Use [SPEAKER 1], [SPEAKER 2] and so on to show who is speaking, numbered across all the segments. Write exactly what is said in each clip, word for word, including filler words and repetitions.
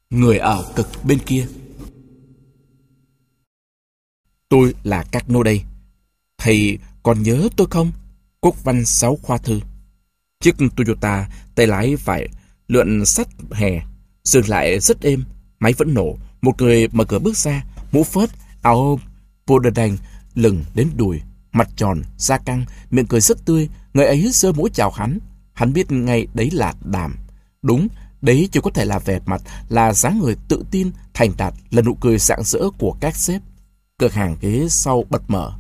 [SPEAKER 1] Người ở cực bên kia. Tôi là Các Nô đây. Thầy còn nhớ tôi không? Quốc văn sáu khoa thư. Chiếc Toyota tay lái phải lượn sắt hè, dừng lại rất êm, máy vẫn nổ. Một người mở cửa bước ra, mũ phớt, áo polo đanh lừng đến đùi, mặt tròn, da căng, miệng cười rất tươi. Người ấy giơ mũi chào hắn. Hắn biết ngay đấy là Đàm. Đúng, đấy chỉ có thể là vẻ mặt, là dáng người tự tin, thành đạt, là nụ cười rạng rỡ của các sếp. Cửa hàng ghế sau bật mở.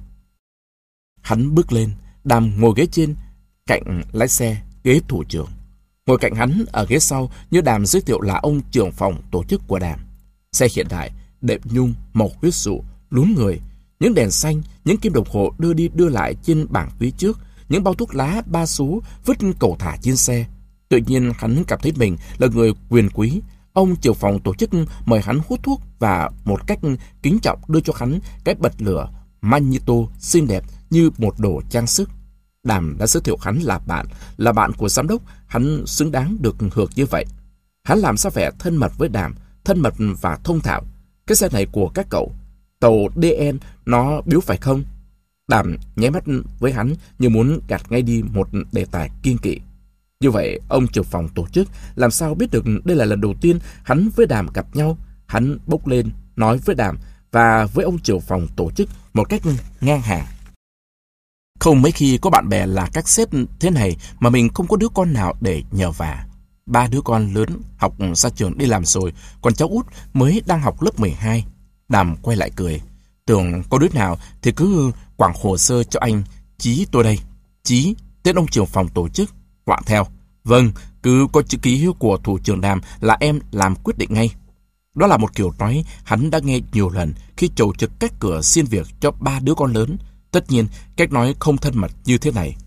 [SPEAKER 1] Hắn bước lên, Đàm ngồi ghế trên, cạnh lái xe, ghế thủ trưởng. Ngồi cạnh hắn ở ghế sau, như Đàm giới thiệu là ông trưởng phòng tổ chức của Đàm. Xe hiện đại, đệm nhung, màu huyết dụ, lún người. Những đèn xanh, những kim đồng hồ đưa đi đưa lại trên bảng phía trước, những bao thuốc lá ba số vứt cầu thả trên xe. Tự nhiên hắn cảm thấy mình là người quyền quý. Ông trưởng phòng tổ chức mời hắn hút thuốc và một cách kính trọng đưa cho hắn cái bật lửa Magneto xinh đẹp như một đồ trang sức. Đàm đã giới thiệu hắn là bạn, là bạn của giám đốc. Hắn xứng đáng được hưởng như vậy. Hắn làm sao vẻ thân mật với Đàm, thân mật và thông thạo. Cái xe này của các cậu, tàu đê en, nó biếu phải không? Đàm nháy mắt với hắn như muốn gạt ngay đi một đề tài kiêng kỵ. Như vậy, ông trưởng phòng tổ chức làm sao biết được đây là lần đầu tiên hắn với Đàm gặp nhau? Hắn bốc lên, nói với Đàm và với ông trưởng phòng tổ chức một cách ngang hàng. Không mấy khi có bạn bè là các sếp thế này mà mình không có đứa con nào để nhờ vả. Ba đứa con lớn học ra trường đi làm rồi, còn cháu út mới đang học lớp mười hai. Đàm quay lại cười. Tưởng có đứa nào thì cứ quảng hồ sơ cho anh Chí tôi đây. Chí, tên ông trưởng phòng tổ chức. Họa theo. Vâng, cứ có chữ ký của thủ trưởng Đàm là em làm quyết định ngay. Đó là một kiểu nói hắn đã nghe nhiều lần khi chầu trực các cửa xin việc cho ba đứa con lớn. Tất nhiên, cách nói không thân mật như thế này.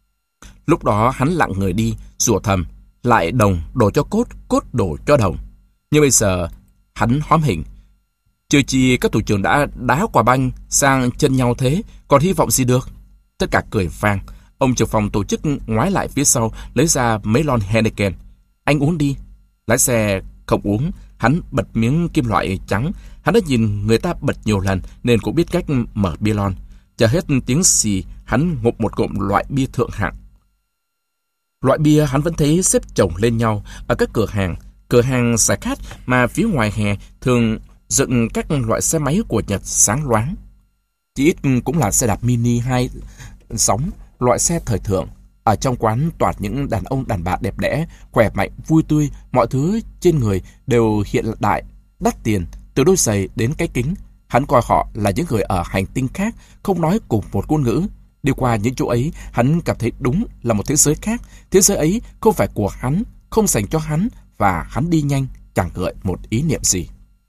[SPEAKER 1] Lúc đó hắn lặng người đi, rủa thầm, lại đồng đổ cho cốt, cốt đổ cho đồng. Nhưng bây giờ, hắn hóm hình. Chưa chi các thủ trưởng đã đá quả banh sang chân nhau thế, còn hy vọng gì được? Tất cả cười vang. Ông trưởng phòng tổ chức ngoái lại phía sau, lấy ra mấy lon Heineken. Anh uống đi. Lái xe không uống, hắn bật miếng kim loại trắng. Hắn đã nhìn người ta bật nhiều lần nên cũng biết cách mở bia lon. Chờ hết tiếng xì, hắn ngụm một ngụm loại bia thượng hạng. Loại bia hắn vẫn thấy xếp chồng lên nhau ở các cửa hàng. Cửa hàng giải khát mà phía ngoài hè thường dựng các loại xe máy của Nhật sáng loáng. Chỉ ít cũng là xe đạp mini hai sóng, loại xe thời thượng. Ở trong quán toàn những đàn ông đàn bà đẹp đẽ, khỏe mạnh, vui tươi, mọi thứ trên người đều hiện đại, đắt tiền, từ đôi giày đến cái kính. Hắn coi họ là những người ở hành tinh khác, không nói cùng một ngôn ngữ. Đi qua những chỗ ấy, hắn cảm thấy đúng là một thế giới khác. Thế giới ấy không phải của hắn, không dành cho hắn, và hắn đi nhanh, chẳng gợi một ý niệm gì.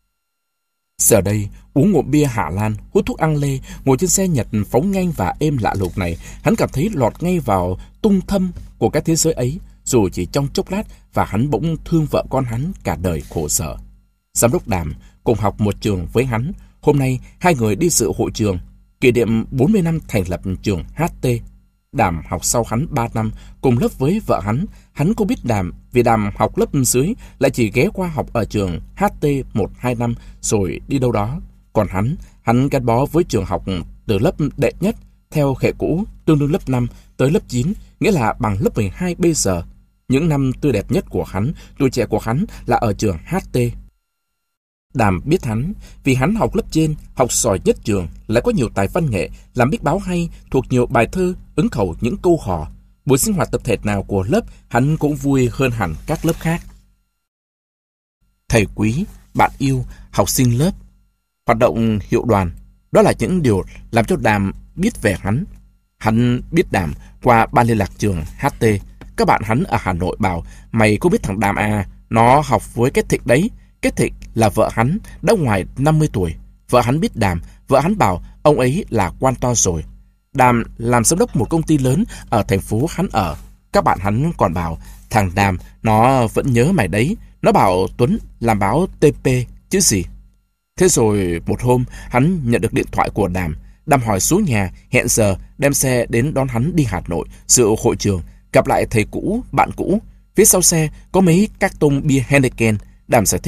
[SPEAKER 1] Giờ đây, uống ngụm bia Hà Lan, hút thuốc ăn lê, ngồi trên xe Nhật phóng nhanh và êm lạ lùng này, hắn cảm thấy lọt ngay vào tung thâm của cái thế giới ấy, dù chỉ trong chốc lát, và hắn bỗng thương vợ con hắn cả đời khổ sở. Giám đốc Đàm cùng học một trường với hắn. Hôm nay, hai người đi dự hội trường, kỷ niệm bốn mươi năm thành lập trường hát tê. Đàm học sau hắn ba năm, cùng lớp với vợ hắn. Hắn cũng biết Đàm, vì Đàm học lớp dưới, lại chỉ ghé qua học ở trường hát tê một hai năm, rồi đi đâu đó. Còn hắn, hắn gắn bó với trường học từ lớp đệ nhất, theo hệ cũ, tương đương lớp năm tới lớp chín, nghĩa là bằng lớp mười hai bây giờ. Những năm tươi đẹp nhất của hắn, tuổi trẻ của hắn là ở trường hát tê. Đàm biết hắn, vì hắn học lớp trên, học giỏi nhất trường, lại có nhiều tài văn nghệ, làm biết báo hay, thuộc nhiều bài thơ, ứng khẩu những câu hò. Buổi sinh hoạt tập thể nào của lớp, hắn cũng vui hơn hẳn các lớp khác. Thầy quý, bạn yêu, học sinh lớp, hoạt động hiệu đoàn, đó là những điều làm cho Đàm biết về hắn. Hắn biết Đàm qua ban liên lạc trường hát tê. Các bạn hắn ở Hà Nội bảo, mày có biết thằng Đàm à, nó học với cái Thịnh đấy. Cái Thịnh là vợ hắn, đã ngoài năm mươi tuổi. Vợ hắn biết Đàm, vợ hắn bảo ông ấy là quan to rồi. Đàm làm giám đốc một công ty lớn ở thành phố hắn ở. Các bạn hắn còn bảo, thằng Đàm nó vẫn nhớ mày đấy. Nó bảo Tuấn làm báo tê pê chứ gì. Thế rồi một hôm hắn nhận được điện thoại của Đàm. Đàm hỏi xuống nhà, hẹn giờ đem xe đến đón hắn đi Hà Nội dự hội trường, gặp lại thầy cũ, bạn cũ. Phía sau xe có mấy các tông bia Heineken. Đàm giải thích,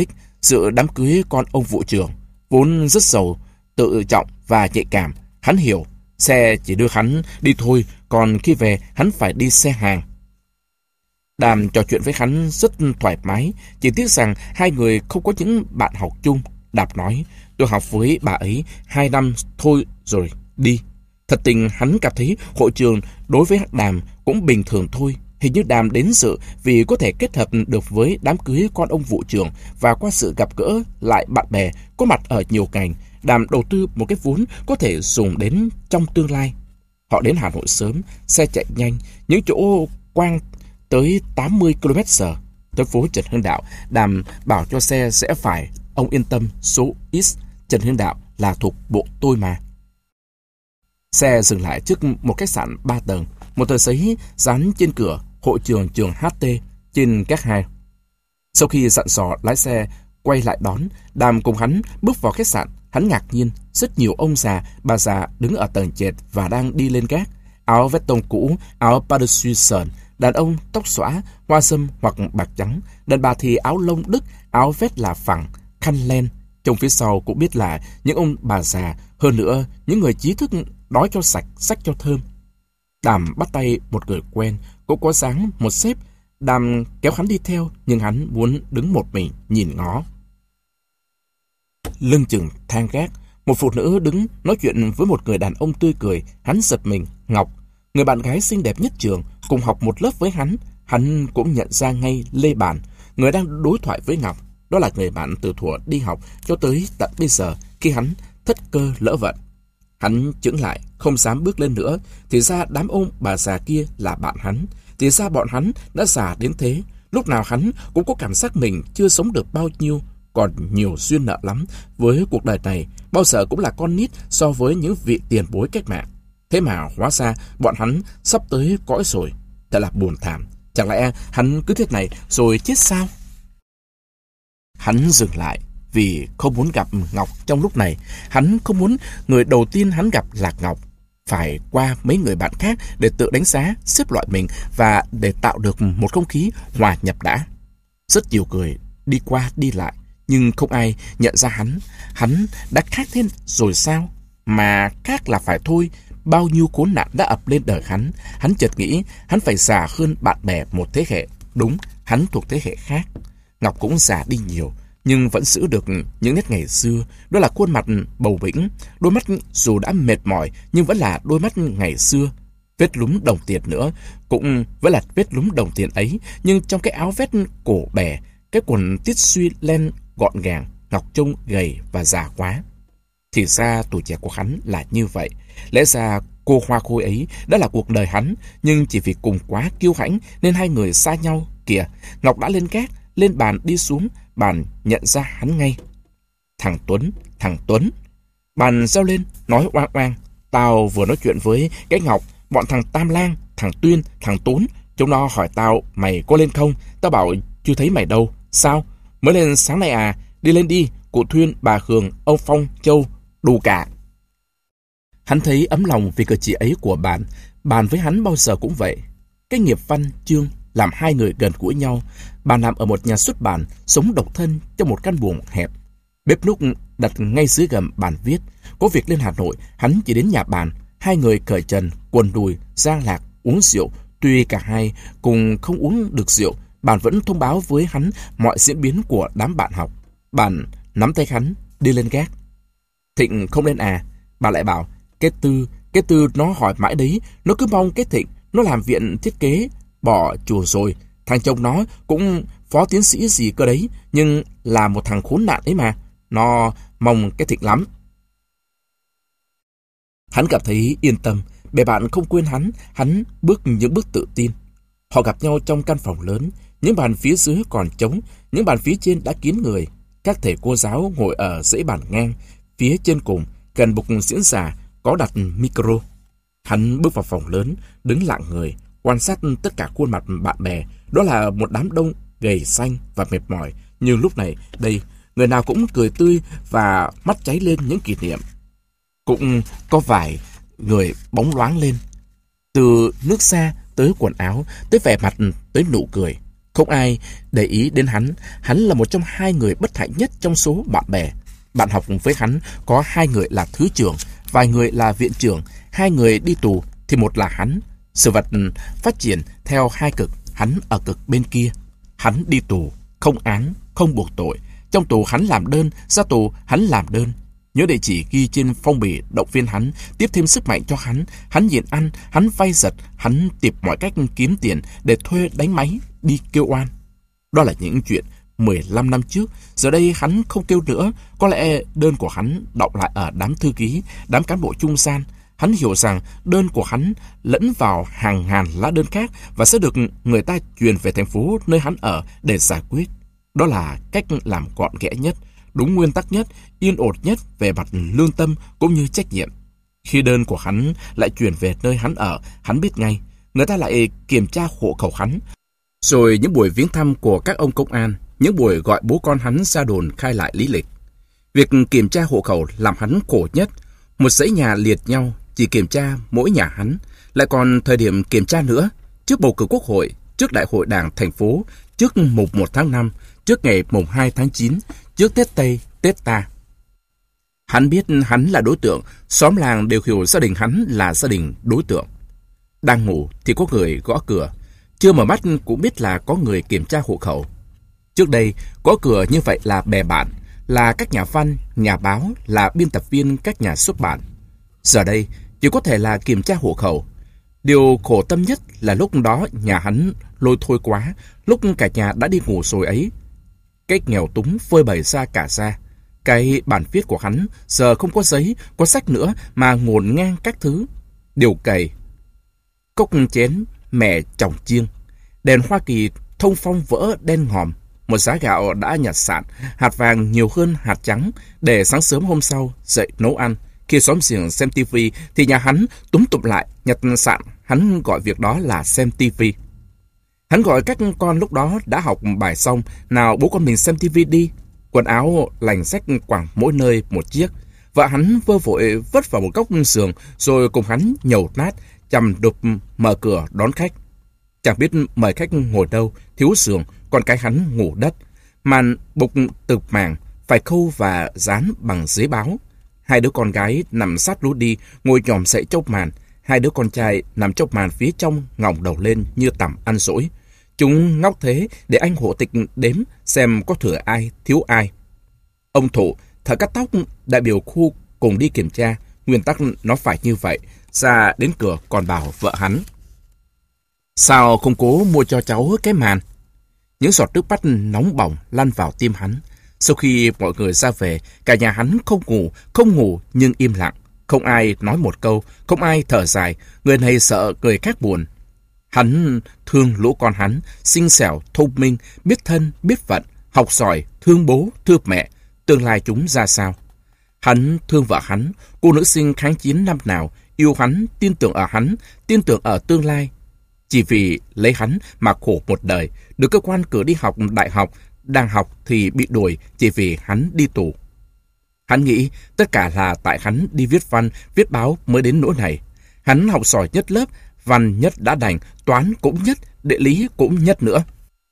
[SPEAKER 1] Sự đám cưới con ông vụ trưởng, vốn rất giàu, tự trọng và nhạy cảm, hắn hiểu, xe chỉ đưa hắn đi thôi, còn khi về hắn phải đi xe hàng. Đàm trò chuyện với hắn rất thoải mái, chỉ tiếc rằng hai người không có những bạn học chung. Đàm nói, tôi học với bà ấy hai năm thôi rồi đi. Thật tình hắn cảm thấy hội trường đối với Đàm cũng bình thường thôi. Hình như Đàm đến dự vì có thể kết hợp được với đám cưới con ông vụ trưởng, và qua sự gặp gỡ lại bạn bè có mặt ở nhiều ngành, Đàm đầu tư một cái vốn có thể dùng đến trong tương lai. Họ đến Hà Nội sớm, xe chạy nhanh, những chỗ quang tới tám mươi ki lô mét giờ. Tới phố Trần Hưng Đạo, Đàm bảo cho xe sẽ phải. Ông yên tâm, số X Trần Hưng Đạo là thuộc bộ tôi mà. Xe dừng lại trước một khách sạn ba tầng, một tờ giấy dán trên cửa hội trường trường hát tê trên các hai. Sau khi dặn dò lái xe quay lại đón, Đàm cùng hắn bước vào khách sạn. Hắn ngạc nhiên, rất nhiều ông già, bà già đứng ở tầng trệt và đang đi lên gác. Áo vest tông cũ, áo parachute sờn, đàn ông tóc xõa, hoa sâm hoặc bạc trắng, đàn bà thì áo lông Đức, áo vest là phẳng, khăn len. Trong phía sau cũng biết là những ông bà già, hơn nữa những người trí thức đói cho sạch, xách cho thơm. Đàm bắt tay một người quen, cũng có dáng một sếp. Đàm kéo hắn đi theo, nhưng hắn muốn đứng một mình nhìn ngó. Lưng chừng thang gác, một phụ nữ đứng nói chuyện với một người đàn ông tươi cười. Hắn giật mình. Ngọc, người bạn gái xinh đẹp nhất trường, cùng học một lớp với hắn. Hắn cũng nhận ra ngay Lê Bản, người đang đối thoại với Ngọc. Đó là người bạn từ thuở đi học cho tới tận bây giờ, khi hắn thất cơ lỡ vận. Hắn chững lại, không dám bước lên nữa. Thì ra đám ông bà già kia là bạn hắn. Thì ra bọn hắn đã già đến thế. Lúc nào hắn cũng có cảm giác mình chưa sống được bao nhiêu, còn nhiều duyên nợ lắm với cuộc đời này, bao giờ cũng là con nít so với những vị tiền bối cách mạng. Thế mà hóa ra bọn hắn sắp tới cõi rồi. Thật là buồn thảm. Chẳng lẽ hắn cứ thế này rồi chết sao? Hắn dừng lại vì không muốn gặp Ngọc trong lúc này. Hắn không muốn người đầu tiên hắn gặp là Ngọc. Phải qua mấy người bạn khác để tự đánh giá, xếp loại mình và để tạo được một không khí hòa nhập đã. Rất nhiều người đi qua đi lại, nhưng không ai nhận ra hắn. Hắn đã khác thế rồi sao? Mà khác là phải thôi. Bao nhiêu khốn nạn đã ập lên đời hắn. Hắn chợt nghĩ hắn phải già hơn bạn bè một thế hệ. Đúng, hắn thuộc thế hệ khác. Ngọc cũng già đi nhiều, nhưng vẫn giữ được những nét ngày xưa. Đó là khuôn mặt bầu bĩnh, đôi mắt dù đã mệt mỏi nhưng vẫn là đôi mắt ngày xưa. Vết lúm đồng tiền nữa cũng vẫn là vết lúm đồng tiền ấy, nhưng trong cái áo vest cổ bè, cái quần tít suy len gọn gàng, Ngọc trông gầy và già quá. Thì ra tuổi trẻ của hắn là như vậy. Lẽ ra cô hoa khôi ấy đã là cuộc đời hắn, nhưng chỉ vì cùng quá kiêu hãnh nên hai người xa nhau. Kìa, Ngọc đã lên gác, lên bàn đi xuống. Bàn nhận ra hắn ngay. Thằng Tuấn, thằng Tuấn. Bàn reo lên, nói oang oang. Tao vừa nói chuyện với cái Ngọc, bọn thằng Tam Lang, thằng Tuyên, thằng Tốn. Chúng nó hỏi tao mày có lên không? Tao bảo chưa thấy mày đâu. Sao? Mới lên sáng nay à? Đi lên đi, cụ Thuyên, bà Hường, ông Phong, Châu, đủ cả. Hắn thấy ấm lòng vì cử chỉ ấy của Bàn. Bàn với hắn bao giờ cũng vậy. Cái nghiệp văn chương làm hai người gần gũi nhau. Bàn làm ở một nhà xuất bản, sống độc thân trong một căn buồng hẹp. Bếp núc đặt ngay dưới gầm bàn viết. Có việc lên Hà Nội, hắn chỉ đến nhà Bàn. Hai người cởi trần, quần đùi, giang lạc, uống rượu. Tuy cả hai cùng không uống được rượu, Bàn vẫn thông báo với hắn mọi diễn biến của đám bạn học. Bàn nắm tay hắn, đi lên gác. Thịnh không lên à? Bà lại bảo, cái Tư, cái Tư nó hỏi mãi đấy, nó cứ mong cái Thịnh, nó làm viện thiết kế, bỏ chùa rồi. Thằng chồng nó cũng phó tiến sĩ gì cơ đấy, nhưng là một thằng khốn nạn ấy mà. Nó mong cái Thịnh lắm. Hắn cảm thấy yên tâm, bè bạn không quên hắn, hắn bước những bước tự tin. Họ gặp nhau trong căn phòng lớn, những bàn phía dưới còn trống, những bàn phía trên đã kín người. Các thầy cô giáo ngồi ở dãy bàn ngang, phía trên cùng, gần bục diễn giả, có đặt micro. Hắn bước vào phòng lớn, đứng lặng người, quan sát tất cả khuôn mặt bạn bè. Đó là một đám đông gầy xanh và mệt mỏi. Nhưng lúc này, đây, người nào cũng cười tươi và mắt cháy lên những kỷ niệm. Cũng có vài người bóng loáng lên. Từ nước da tới quần áo, tới vẻ mặt, tới nụ cười. Không ai để ý đến hắn. Hắn là một trong hai người bất hạnh nhất trong số bạn bè. Bạn học với hắn có hai người là thứ trưởng, vài người là viện trưởng. Hai người đi tù thì một là hắn. Sự vật phát triển theo hai cực. Hắn ở cực bên kia. Hắn đi tù, không án, không buộc tội. Trong tù hắn làm đơn, ra tù hắn làm đơn. Nhớ địa chỉ ghi trên phong bì động viên hắn, tiếp thêm sức mạnh cho hắn. Hắn nhịn ăn, hắn vay giật, hắn tìm mọi cách kiếm tiền để thuê đánh máy, đi kêu oan. Đó là những chuyện mười lăm năm trước. Giờ đây hắn không kêu nữa. Có lẽ đơn của hắn đọng lại ở đám thư ký, đám cán bộ trung gian. Hắn hiểu rằng đơn của hắn lẫn vào hàng ngàn lá đơn khác và sẽ được người ta truyền về thành phố nơi hắn ở để giải quyết. Đó là cách làm gọn ghẽ nhất, đúng nguyên tắc nhất, yên ổn nhất về mặt lương tâm cũng như trách nhiệm. Khi đơn của hắn lại chuyển về nơi hắn ở, hắn biết ngay, người ta lại kiểm tra hộ khẩu hắn. Rồi những buổi viếng thăm của các ông công an, những buổi gọi bố con hắn ra đồn khai lại lý lịch. Việc kiểm tra hộ khẩu làm hắn khổ nhất. Một dãy nhà liệt nhau, chỉ kiểm tra mỗi nhà hắn. Lại còn thời điểm kiểm tra nữa, trước bầu cử quốc hội, trước đại hội đảng thành phố, trước mùng một tháng năm, trước ngày mùng hai tháng chín, trước Tết Tây, Tết ta. Hắn biết hắn là đối tượng, xóm làng đều hiểu gia đình hắn là gia đình đối tượng. Đang ngủ thì có người gõ cửa, chưa mở mắt cũng biết là có người kiểm tra hộ khẩu. Trước đây, gõ cửa như vậy là bè bạn, là các nhà văn, nhà báo, là biên tập viên các nhà xuất bản. Giờ đây, chỉ có thể là kiểm tra hộ khẩu. Điều khổ tâm nhất là lúc đó nhà hắn lôi thôi quá, lúc cả nhà đã đi ngủ rồi ấy. Cái nghèo túng phơi bày ra cả ra. Cái bản viết của hắn giờ không có giấy, có sách nữa mà ngổn ngang các thứ. Điều cày, cốc chén, mẹ chồng chiêng, đèn Hoa Kỳ thông phong vỡ đen ngòm. Một giá gạo đã nhặt sạn, hạt vàng nhiều hơn hạt trắng, để sáng sớm hôm sau dậy nấu ăn. Khi xóm giềng xem tivi thì nhà hắn túm tụm lại nhặt sạn, hắn gọi việc đó là xem tivi. Hắn gọi các con lúc đó đã học bài xong, nào bố con mình xem tivi đi. Quần áo lành rách quẳng mỗi nơi một chiếc. Vợ hắn vơ vội vất vào một góc giường rồi cùng hắn nhầu nát, chằm đục mở cửa đón khách. Chẳng biết mời khách ngồi đâu, thiếu giường, con cái hắn ngủ đất. Màn bục từ màng phải khâu và dán bằng giấy báo. Hai đứa con gái nằm sát lối đi, ngồi nhòm dậy trong màn. Hai đứa con trai nằm trong màn phía trong, ngẩng đầu lên như tằm ăn dỗi. Chúng ngóc thế để anh hộ tịch đếm xem có thừa ai, thiếu ai. Ông Thụ, thợ cắt tóc, đại biểu khu cùng đi kiểm tra. Nguyên tắc nó phải như vậy. Ra đến cửa còn bảo vợ hắn: sao không cố mua cho cháu cái màn? Những giọt nước mắt nóng bỏng lăn vào tim hắn. Sau khi mọi người ra về, cả nhà hắn không ngủ, không ngủ nhưng im lặng. Không ai nói một câu, không ai thở dài. Người này sợ người khác buồn. Hắn thương lũ con hắn, xinh xẻo, thông minh, biết thân, biết phận, học giỏi, thương bố, thương mẹ. Tương lai chúng ra sao? Hắn thương vợ hắn, cô nữ sinh kháng chiến năm nào, yêu hắn, tin tưởng ở hắn, tin tưởng ở tương lai. Chỉ vì lấy hắn mà khổ một đời, được cơ quan cử đi học đại học, đang học thì bị đuổi chỉ vì hắn đi tù. Hắn nghĩ tất cả là tại hắn đi viết văn, viết báo mới đến nỗi này. Hắn học giỏi nhất lớp, văn nhất đã đành, toán cũng nhất, địa lý cũng nhất nữa.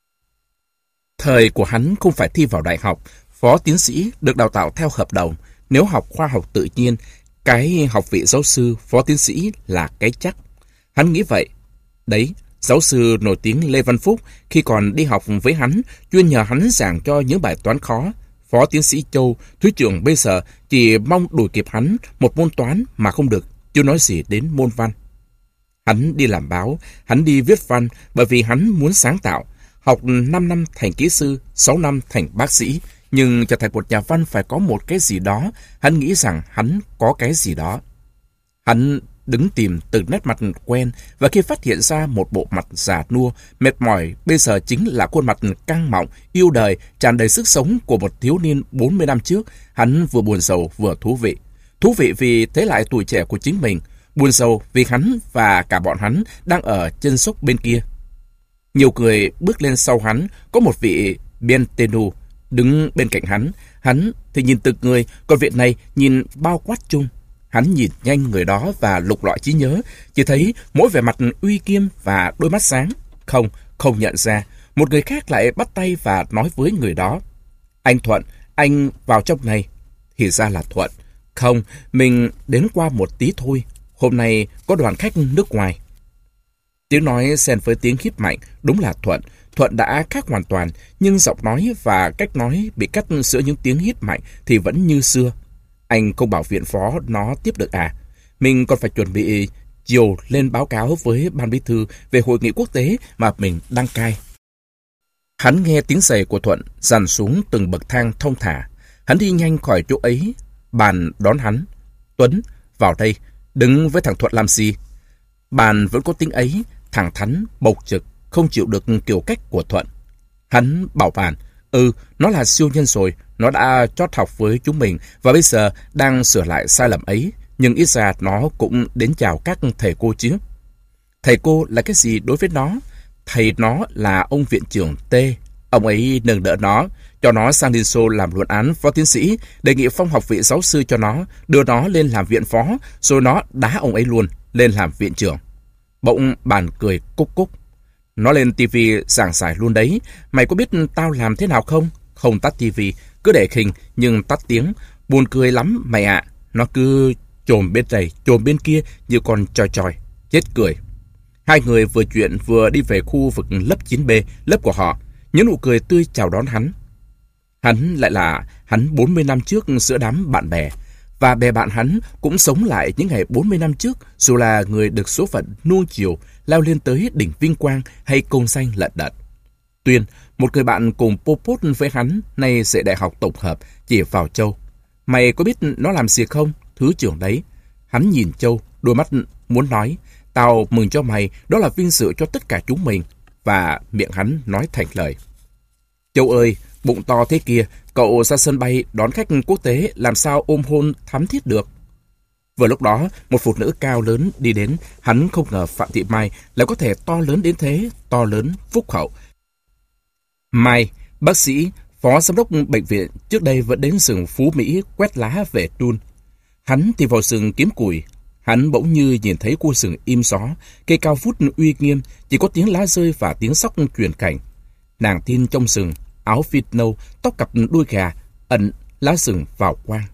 [SPEAKER 1] Thời của hắn không phải thi vào đại học, phó tiến sĩ được đào tạo theo hợp đồng. Nếu học khoa học tự nhiên, cái học vị giáo sư, phó tiến sĩ là cái chắc. Hắn nghĩ vậy. Đấy, giáo sư nổi tiếng Lê Văn Phúc khi còn đi học với hắn, chuyên nhờ hắn giảng cho những bài toán khó. Phó tiến sĩ Châu, thứ trưởng bây giờ chỉ mong đuổi kịp hắn một môn toán mà không được, chưa nói gì đến môn văn. Hắn đi làm báo, hắn đi viết văn bởi vì hắn muốn sáng tạo. Học năm năm thành kỹ sư, sáu năm thành bác sĩ. Nhưng trở thành một nhà văn phải có một cái gì đó. Hắn nghĩ rằng hắn có cái gì đó. Hắn đứng tìm từng nét mặt quen, và khi phát hiện ra một bộ mặt già nua, mệt mỏi, bây giờ chính là khuôn mặt căng mọng, yêu đời, tràn đầy sức sống của một thiếu niên bốn mươi năm trước, hắn vừa buồn rầu vừa thú vị. Thú vị vì thấy lại tuổi trẻ của chính mình, buồn rầu vì hắn và cả bọn hắn đang ở chân sốc bên kia. Nhiều người bước lên sau hắn, có một vị Bientenu đứng bên cạnh hắn. Hắn thì nhìn từng người, còn vị này nhìn bao quát chung. Hắn nhìn nhanh người đó và lục lọi trí nhớ, chỉ thấy mỗi vẻ mặt uy nghiêm và đôi mắt sáng. Không, không nhận ra. một người khác lại bắt tay và nói với người đó: Anh Thuận, anh vào trong này. Thì ra là Thuận. Không, mình đến qua một tí thôi. Hôm nay có đoàn khách nước ngoài. Tiếng nói xen với tiếng hít mạnh, đúng là Thuận. Thuận đã khác hoàn toàn, nhưng giọng nói và cách nói bị cắt giữa những tiếng hít mạnh thì vẫn như xưa. Anh không bảo viện phó nó tiếp được à? Mình còn phải chuẩn bị chiều lên báo cáo với ban bí thư về hội nghị quốc tế mà mình đăng cai. Hắn nghe tiếng giày của Thuận dàn xuống từng bậc thang thong thả. Hắn đi nhanh khỏi chỗ ấy. Bàn đón hắn: Tuấn, vào đây, đứng với thằng Thuận làm gì? Bàn vẫn có tiếng ấy, thẳng thắn, bộc trực, không chịu được kiểu cách của Thuận. Hắn bảo Bàn: Ừ, nó là siêu nhân rồi, nó đã chót học với chúng mình và bây giờ đang sửa lại sai lầm ấy, nhưng ít ra nó cũng đến chào các thầy cô chứ. Thầy cô là cái gì đối với nó? Thầy nó là ông viện trưởng T. Ông ấy nâng đỡ nó, cho nó sang Liên Xô làm luận án phó tiến sĩ, đề nghị phong học vị giáo sư cho nó, đưa nó lên làm viện phó, rồi nó đá ông ấy luôn, lên làm viện trưởng. Bỗng Bàn cười cúc cúc. Nó lên tivi giảng giải luôn đấy. Mày có biết tao làm thế nào không? Không tắt tivi, cứ để khinh nhưng tắt tiếng. Buồn cười lắm mày ạ. À. Nó cứ chồm bên này, chồm bên kia như con choi choi. Chết cười. Hai người vừa chuyện vừa đi về khu vực lớp chín B, lớp của họ. Những nụ cười tươi chào đón hắn. Hắn lại là hắn bốn mươi năm trước giữa đám bạn bè. Và bè bạn hắn cũng sống lại những ngày bốn mươi năm trước, dù là người được số phận nuông chiều, leo lên tới đỉnh vinh quang hay công danh lận đận. Tuyên, một người bạn cùng Pol Pot với hắn, nay dạy đại học tổng hợp, chỉ vào Châu. Mày có biết nó làm gì không? Thứ trưởng đấy. Hắn nhìn Châu, đôi mắt muốn nói: Tao mừng cho mày, đó là vinh dự cho tất cả chúng mình. Và miệng hắn nói thành lời: Châu ơi, bụng to thế kia, cậu ra sân bay đón khách quốc tế làm sao ôm hôn thắm thiết được. Vừa lúc đó, một phụ nữ cao lớn đi đến. Hắn không ngờ Phạm Thị Mai lại có thể to lớn đến thế, to lớn, phúc hậu. Mai, bác sĩ, phó giám đốc bệnh viện, trước đây vẫn đến rừng Phú Mỹ quét lá về đun. Hắn thì vào rừng kiếm củi. Hắn bỗng như nhìn thấy khu rừng im gió, cây cao vút uy nghiêm, chỉ có tiếng lá rơi và tiếng sóc truyền cảnh. Nàng tin trong rừng, áo vịt nâu, tóc cặp đuôi gà, ẩn lá rừng vào quang.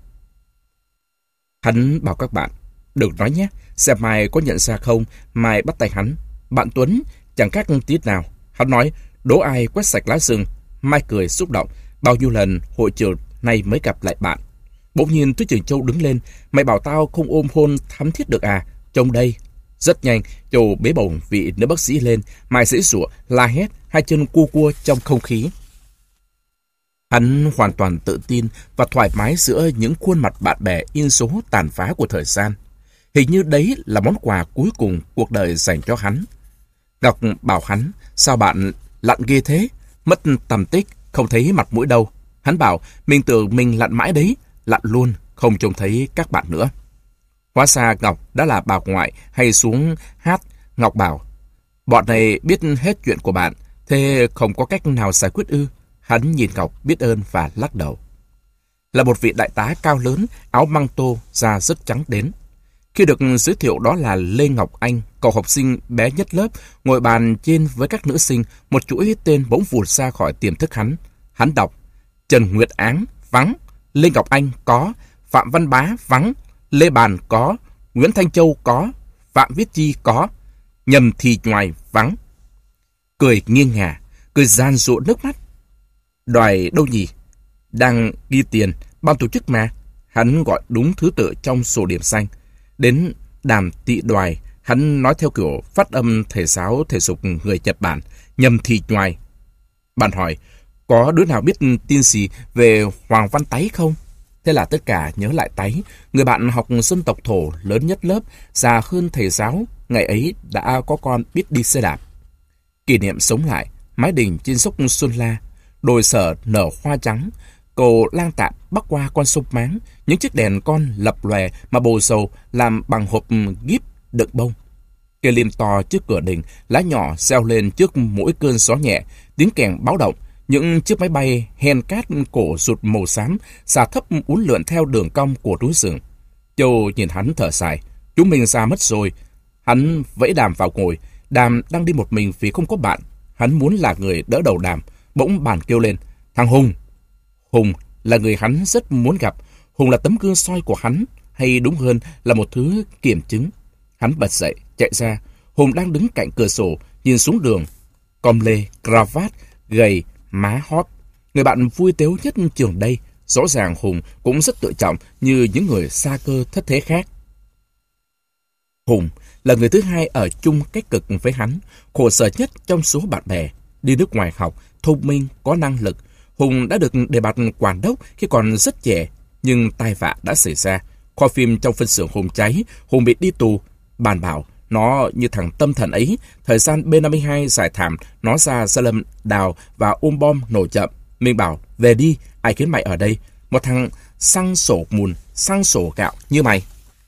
[SPEAKER 1] Hắn bảo các bạn: Đừng nói nhé, xem Mai có nhận ra không. Mai bắt tay hắn: Bạn Tuấn, chẳng khác tí nào. Hắn nói: Đố ai quét sạch lá rừng. Mai cười xúc động: Bao nhiêu lần hội trường này mới gặp lại bạn. Bỗng nhiên Thứ trưởng Châu đứng lên: Mày bảo tao không ôm hôn thắm thiết được à? Trông đây. Rất nhanh, Châu bế bổng vị nữ bác sĩ lên. Mai giãy giụa, la hét, hai chân cua cua trong không khí. Hắn hoàn toàn tự tin và thoải mái giữa những khuôn mặt bạn bè in số tàn phá của thời gian. Hình như đấy là món quà cuối cùng cuộc đời dành cho hắn. Ngọc bảo hắn: Sao bạn lặn ghê thế? Mất tầm tích, không thấy mặt mũi đâu. Hắn bảo: Mình tưởng mình lặn mãi đấy. Lặn luôn, không trông thấy các bạn nữa. Hóa ra Ngọc đã là bà ngoại hay xuống hát. Ngọc bảo: Bọn này biết hết chuyện của bạn, thế không có cách nào giải quyết ư? Hắn nhìn Ngọc biết ơn và lắc đầu. Là một vị đại tá cao lớn, áo măng tô, da rất trắng đến. Khi được giới thiệu đó là Lê Ngọc Anh, cậu học sinh bé nhất lớp, ngồi bàn trên với các nữ sinh, một chuỗi tên bỗng vụt ra khỏi tiềm thức hắn. Hắn đọc: Trần Nguyệt Áng, vắng. Lê Ngọc Anh, có. Phạm Văn Bá, vắng. Lê Bàn, có. Nguyễn Thanh Châu, có. Phạm Viết Chi, có. Nhầm Thì Nhoài, vắng. Cười nghiêng ngả, cười gian dụa nước mắt. Đoài đâu nhỉ? Đang ghi tiền, ban tổ chức mà. Hắn gọi đúng thứ tự trong sổ điểm xanh. Đến Đàm Tị Đoài, hắn nói theo kiểu phát âm thể giáo thể dục người Nhật Bản: Nhầm Thì Nhoài. Bạn hỏi: Có đứa nào biết tin gì về Hoàng Văn Táy không? Thế là tất cả nhớ lại Táy, người bạn học dân tộc thổ lớn nhất lớp, già hơn thầy giáo, ngày ấy đã có con biết đi xe đạp. Kỷ niệm sống lại, mái đình trên dốc Xuân La, đồi sở nở hoa trắng, cầu lang tạm bắc qua con sông Máng, những chiếc đèn con lập lòe mà bồ dầu làm bằng hộp gíp đựng bông. Cây liêm to trước cửa đình, lá nhỏ reo lên trước mỗi cơn gió nhẹ, tiếng kèn báo động. Những chiếc máy bay hen cát cổ rụt màu xám xà thấp uốn lượn theo đường cong của núi rừng. Châu nhìn hắn thở dài: Chúng mình ra mất rồi. Hắn vẫy Đàm vào ngồi. Đàm đang đi một mình vì không có bạn. hắn muốn là người đỡ đầu đàm, bỗng bàn kêu lên, thằng Hùng. Hùng là người hắn rất muốn gặp. Hùng là tấm gương soi của hắn, hay đúng hơn là một thứ kiểm chứng. Hắn bật dậy, chạy ra. Hùng đang đứng cạnh cửa sổ, nhìn xuống đường. Com lê, cravat, gầy, má hót. Người bạn vui tếu nhất trường đây. Rõ ràng Hùng cũng rất tự trọng như những người xa cơ thất thế khác. Hùng là người thứ hai ở chung cách cực với hắn, khổ sở nhất trong số bạn bè. Đi nước ngoài học, thông minh, có năng lực. Hùng đã được đề bạt quản đốc khi còn rất trẻ, nhưng tai vạ đã xảy ra. Kho phim trong phân xưởng Hùng cháy, Hùng bị đi tù. Bàn bảo nó như thằng tâm thần ấy, thời gian B năm mươi hai giải thảm, nó ra Gia Lâm đào và ôm bom nổ chậm. Mình bảo, về đi, ai khiến mày ở đây? Một thằng xăng sổ mùn, xăng sổ gạo như mày.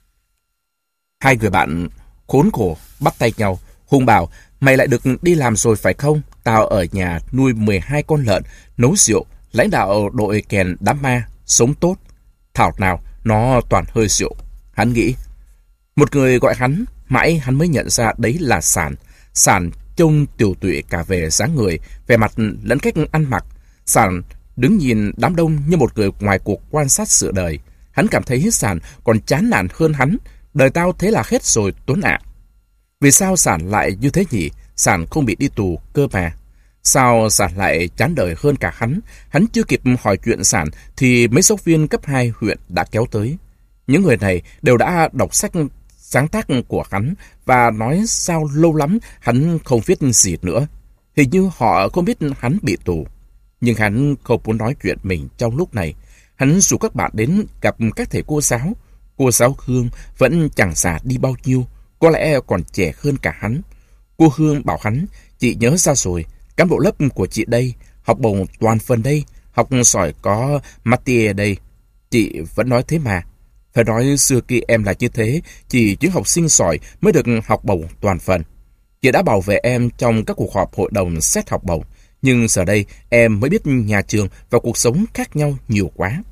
[SPEAKER 1] Hai người bạn khốn khổ bắt tay nhau. Hùng bảo, mày lại được đi làm rồi phải không? Tao ở nhà nuôi mười hai con lợn, nấu rượu, lãnh đạo đội kèn đám ma, sống tốt. Thảo nào, nó toàn hơi rượu. Hắn nghĩ. Một người gọi hắn, mãi hắn mới nhận ra đấy là Sản. Sản trông tiều tụy cả về dáng người, về mặt lẫn cách ăn mặc. Sản đứng nhìn đám đông như một người ngoài cuộc quan sát sự đời. Hắn cảm thấy Sản còn chán nản hơn hắn. Đời tao thế là hết rồi, Tuấn ạ. Vì sao Sản lại như thế nhỉ? Sản không bị đi tù cơ mà. Sao Sản lại chán đời hơn cả hắn? Hắn chưa kịp hỏi chuyện Sản thì mấy giáo viên cấp hai huyện đã kéo tới. Những người này đều đã đọc sách sáng tác của hắn và nói sao lâu lắm hắn không viết gì nữa. Hình như họ không biết hắn bị tù. Nhưng hắn không muốn nói chuyện mình trong lúc này. Hắn rủ các bạn đến gặp các thầy cô giáo. Cô giáo Hương vẫn chẳng già đi bao nhiêu, có lẽ còn trẻ hơn cả hắn. Cô Hương bảo hắn, chị nhớ ra rồi, cán bộ lớp của chị đây, học bổng toàn phần đây, học giỏi có Mattia đây. Chị vẫn nói thế mà. Phải nói xưa kia em là như thế, chỉ những học sinh giỏi mới được học bổng toàn phần. Chị đã bảo vệ em trong các cuộc họp hội đồng xét học bổng, nhưng giờ đây em mới biết nhà trường và cuộc sống khác nhau nhiều quá.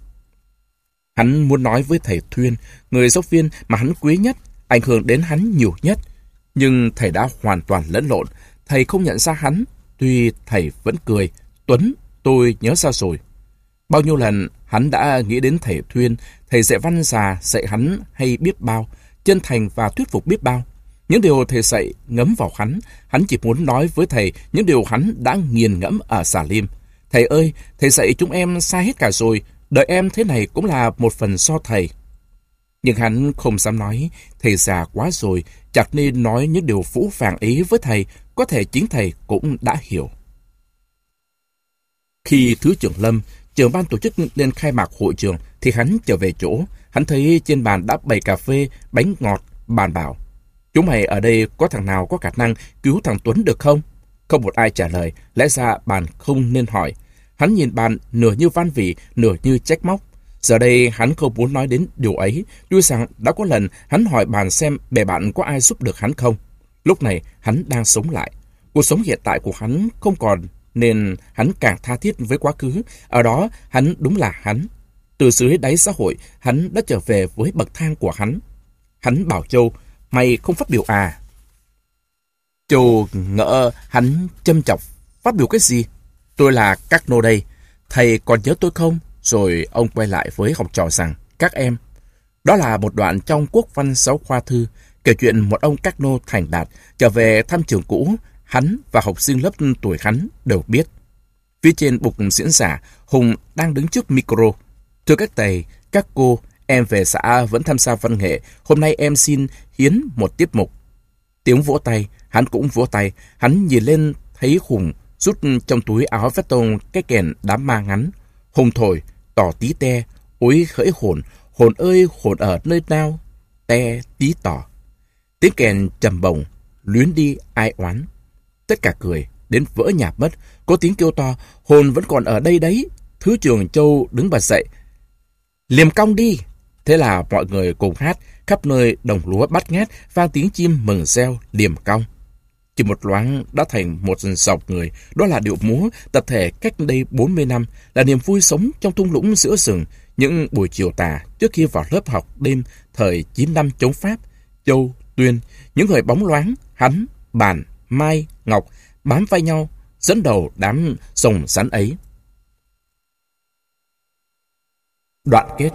[SPEAKER 1] Hắn muốn nói với thầy Thuyên, người giáo viên mà hắn quý nhất, ảnh hưởng đến hắn nhiều nhất. Nhưng thầy đã hoàn toàn lẫn lộn, thầy không nhận ra hắn, tuy thầy vẫn cười. Tuấn, tôi nhớ ra rồi. Bao nhiêu lần hắn đã nghĩ đến thầy Thuyên, thầy dạy văn già dạy hắn hay biết bao, chân thành và thuyết phục biết bao. Những điều thầy dạy ngấm vào hắn, hắn chỉ muốn nói với thầy những điều hắn đã nghiền ngẫm ở Xà Lim. Thầy ơi, thầy dạy chúng em sai hết cả rồi, đời em thế này cũng là một phần do thầy. Nhưng hắn không dám nói, thầy già quá rồi, chẳng nên nói những điều phũ phàng ấy với thầy, có thể chính thầy cũng đã hiểu. Khi Thứ trưởng Lâm, trưởng ban tổ chức lên khai mạc hội trường, thì hắn trở về chỗ. Hắn thấy trên bàn đã bày cà phê, bánh ngọt, bàn bảo. Chúng mày ở đây có thằng nào có khả năng cứu thằng Tuấn được không? Không một ai trả lời, lẽ ra bàn không nên hỏi. Hắn nhìn bàn nửa như van vỉ, nửa như trách móc. Giờ đây hắn không muốn nói đến điều ấy, tuy rằng đã có lần hắn hỏi bàn xem bè bạn có ai giúp được hắn không. Lúc này hắn đang sống lại. Cuộc sống hiện tại của hắn không còn, nên hắn càng tha thiết với quá khứ. Ở đó hắn đúng là hắn. Từ dưới đáy xã hội, hắn đã trở về với bậc thang của hắn. Hắn bảo Châu, mày không phát biểu à? Châu ngỡ hắn châm chọc, phát biểu cái gì? Tôi là Các Nô đây, thầy còn nhớ tôi không? Rồi ông quay lại với học trò rằng, các em. Đó là một đoạn trong Quốc văn Giáo khoa thư, kể chuyện một ông Các Nô thành đạt trở về thăm trường cũ. Hắn và học sinh lớp tuổi hắn đều biết. Phía trên bục diễn giả, Hùng đang đứng trước micro. Thưa các thầy, các cô, em về xã vẫn tham gia văn nghệ. Hôm nay em xin hiến một tiết mục. Tiếng vỗ tay, hắn cũng vỗ tay. Hắn nhìn lên thấy Hùng rút trong túi áo vét tông cái kèn đám ma ngắn. Hùng thổi, tỏ tí te, ối khởi hồn, hồn ơi hồn ở nơi nào, te tí tỏ. Tiếng kèn trầm bổng, luyến đi ai oán. Tất cả cười, đến vỡ nhạc mất. Có tiếng kêu to, hồn vẫn còn ở đây đấy. Thứ trưởng Châu đứng bật dậy. Liềm cong đi. Thế là mọi người cùng hát, khắp nơi đồng lúa bát ngát, vang tiếng chim mừng reo liềm cong. Chỉ một loáng đã thành một dọc người, đó là điệu múa tập thể cách đây bốn mươi năm, là niềm vui sống trong thung lũng giữa rừng, những buổi chiều tà trước khi vào lớp học đêm thời chín năm chống Pháp. Châu, Tuyên, những người bóng loáng, hắn, Bàn, Mai, Ngọc bám vai nhau, dẫn đầu đám rồng rắn ấy. Đoạn kết.